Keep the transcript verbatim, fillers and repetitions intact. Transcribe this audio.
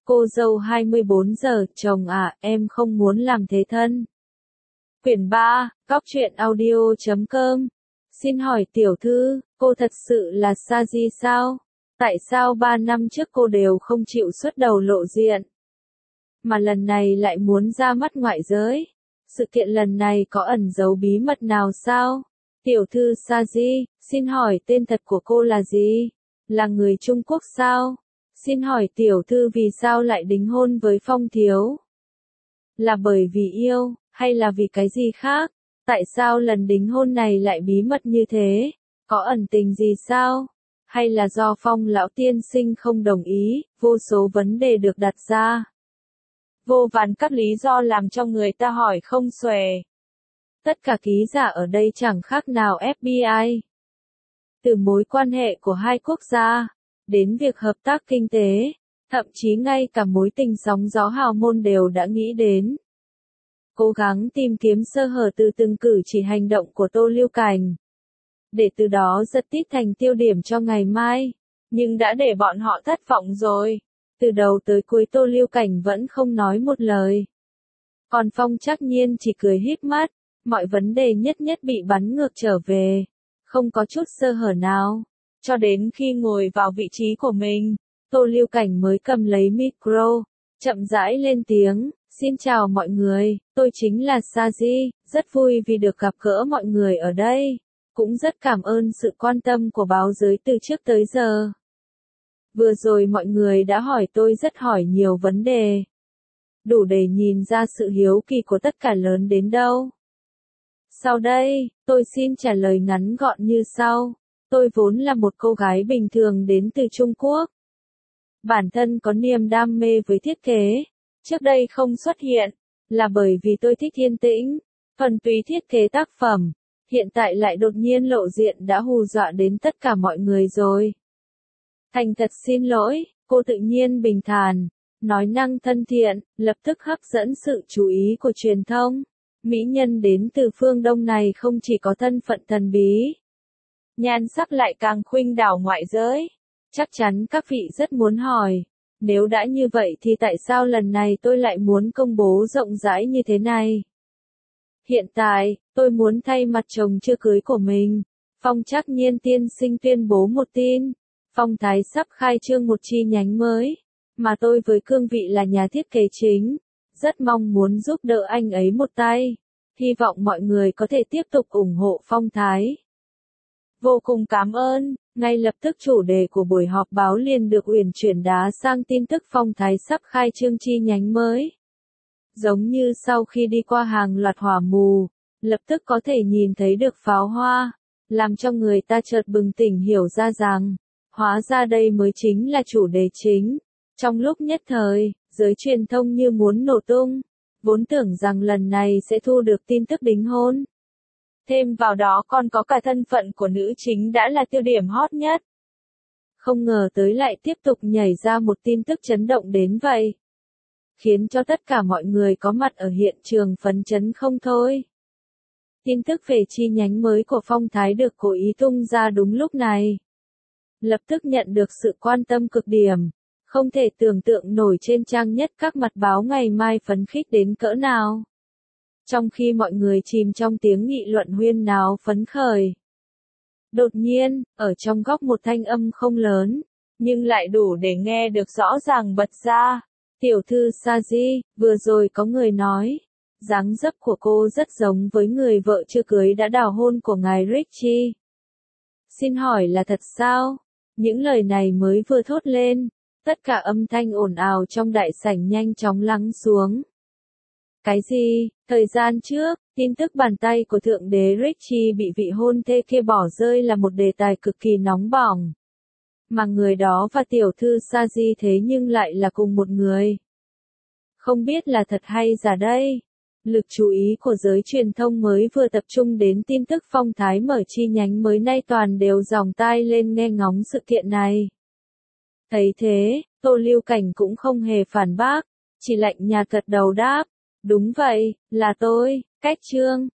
Cô dâu hai mươi bốn giờ, chồng à, em không muốn làm thế thân. Quyển ba, Cóc truyện audio chấm com. Xin hỏi tiểu thư, cô thật sự là Saji sao? Tại sao ba năm trước cô đều không chịu xuất đầu lộ diện? Mà lần này lại muốn ra mắt ngoại giới? Sự kiện lần này có ẩn giấu bí mật nào sao? Tiểu thư Saji, xin hỏi tên thật của cô là gì? Là người Trung Quốc sao? Xin hỏi tiểu thư vì sao lại đính hôn với Phong thiếu? Là bởi vì yêu, hay là vì cái gì khác? Tại sao lần đính hôn này lại bí mật như thế? Có ẩn tình gì sao? Hay là do Phong lão tiên sinh không đồng ý, vô số vấn đề được đặt ra. Vô vàn các lý do làm cho người ta hỏi không xuể. Tất cả ký giả ở đây chẳng khác nào ép bê i. Từ mối quan hệ của hai quốc gia, đến việc hợp tác kinh tế, thậm chí ngay cả mối tình sóng gió hào môn đều đã nghĩ đến. Cố gắng tìm kiếm sơ hở từ từng cử chỉ hành động của Tô Lưu Cảnh, để từ đó giật tít thành tiêu điểm cho ngày mai, nhưng đã để bọn họ thất vọng rồi. Từ đầu tới cuối Tô Lưu Cảnh vẫn không nói một lời. Còn Phong Trác Nhiên chỉ cười híp mắt, mọi vấn đề nhất nhất bị bắn ngược trở về, không có chút sơ hở nào. Cho đến khi ngồi vào vị trí của mình, Tô Lưu Cảnh mới cầm lấy micro, chậm rãi lên tiếng, xin chào mọi người, tôi chính là Saji, rất vui vì được gặp gỡ mọi người ở đây, cũng rất cảm ơn sự quan tâm của báo giới từ trước tới giờ. Vừa rồi mọi người đã hỏi tôi rất hỏi nhiều vấn đề, đủ để nhìn ra sự hiếu kỳ của tất cả lớn đến đâu. Sau đây, tôi xin trả lời ngắn gọn như sau. Tôi vốn là một cô gái bình thường đến từ Trung Quốc. Bản thân có niềm đam mê với thiết kế. Trước đây không xuất hiện, là bởi vì tôi thích yên tĩnh, thuần túy thiết kế tác phẩm. Hiện tại lại đột nhiên lộ diện đã hù dọa đến tất cả mọi người rồi. Thành thật xin lỗi, cô tự nhiên bình thản, nói năng thân thiện, lập tức hấp dẫn sự chú ý của truyền thông. Mỹ nhân đến từ phương Đông này không chỉ có thân phận thần bí, nhan sắc lại càng khuynh đảo ngoại giới. Chắc chắn các vị rất muốn hỏi, nếu đã như vậy thì tại sao lần này tôi lại muốn công bố rộng rãi như thế này? Hiện tại, tôi muốn thay mặt chồng chưa cưới của mình, Phong Trác Nhiên tiên sinh tuyên bố một tin. Phong Thái sắp khai trương một chi nhánh mới, mà tôi với cương vị là nhà thiết kế chính, rất mong muốn giúp đỡ anh ấy một tay. Hy vọng mọi người có thể tiếp tục ủng hộ Phong Thái. Vô cùng cảm ơn. Ngay lập tức chủ đề của buổi họp báo liền được uyển chuyển đá sang tin tức Phong Thái sắp khai trương chi nhánh mới. Giống như sau khi đi qua hàng loạt hỏa mù, lập tức có thể nhìn thấy được pháo hoa, làm cho người ta chợt bừng tỉnh hiểu ra rằng, hóa ra đây mới chính là chủ đề chính. Trong lúc nhất thời, giới truyền thông như muốn nổ tung, vốn tưởng rằng lần này sẽ thu được tin tức đính hôn. Thêm vào đó còn có cả thân phận của nữ chính đã là tiêu điểm hot nhất. Không ngờ tới lại tiếp tục nhảy ra một tin tức chấn động đến vậy, khiến cho tất cả mọi người có mặt ở hiện trường phấn chấn không thôi. Tin tức về chi nhánh mới của Phong Thái được cố ý tung ra đúng lúc này, lập tức nhận được sự quan tâm cực điểm, không thể tưởng tượng nổi trên trang nhất các mặt báo ngày mai phấn khích đến cỡ nào. Trong khi mọi người chìm trong tiếng nghị luận huyên náo phấn khởi, đột nhiên, ở trong góc một thanh âm không lớn, nhưng lại đủ để nghe được rõ ràng bật ra. Tiểu thư Saji, vừa rồi có người nói, dáng dấp của cô rất giống với người vợ chưa cưới đã đào hôn của ngài Richie. Xin hỏi là thật sao? Những lời này mới vừa thốt lên, tất cả âm thanh ồn ào trong đại sảnh nhanh chóng lắng xuống. Cái gì? Thời gian trước, tin tức bàn tay của thượng đế Richie bị vị hôn thê kia bỏ rơi là một đề tài cực kỳ nóng bỏng. Mà người đó và tiểu thư Saji thế nhưng lại là cùng một người. Không biết là thật hay giả đây? Lực chú ý của giới truyền thông mới vừa tập trung đến tin tức Phong Thái mở chi nhánh mới, nay toàn đều dòng tai lên nghe ngóng sự kiện này. Thấy thế, Tô Lưu Cảnh cũng không hề phản bác, chỉ lạnh nhạt gật đầu đáp. Đúng vậy, là tôi, Cách Trương.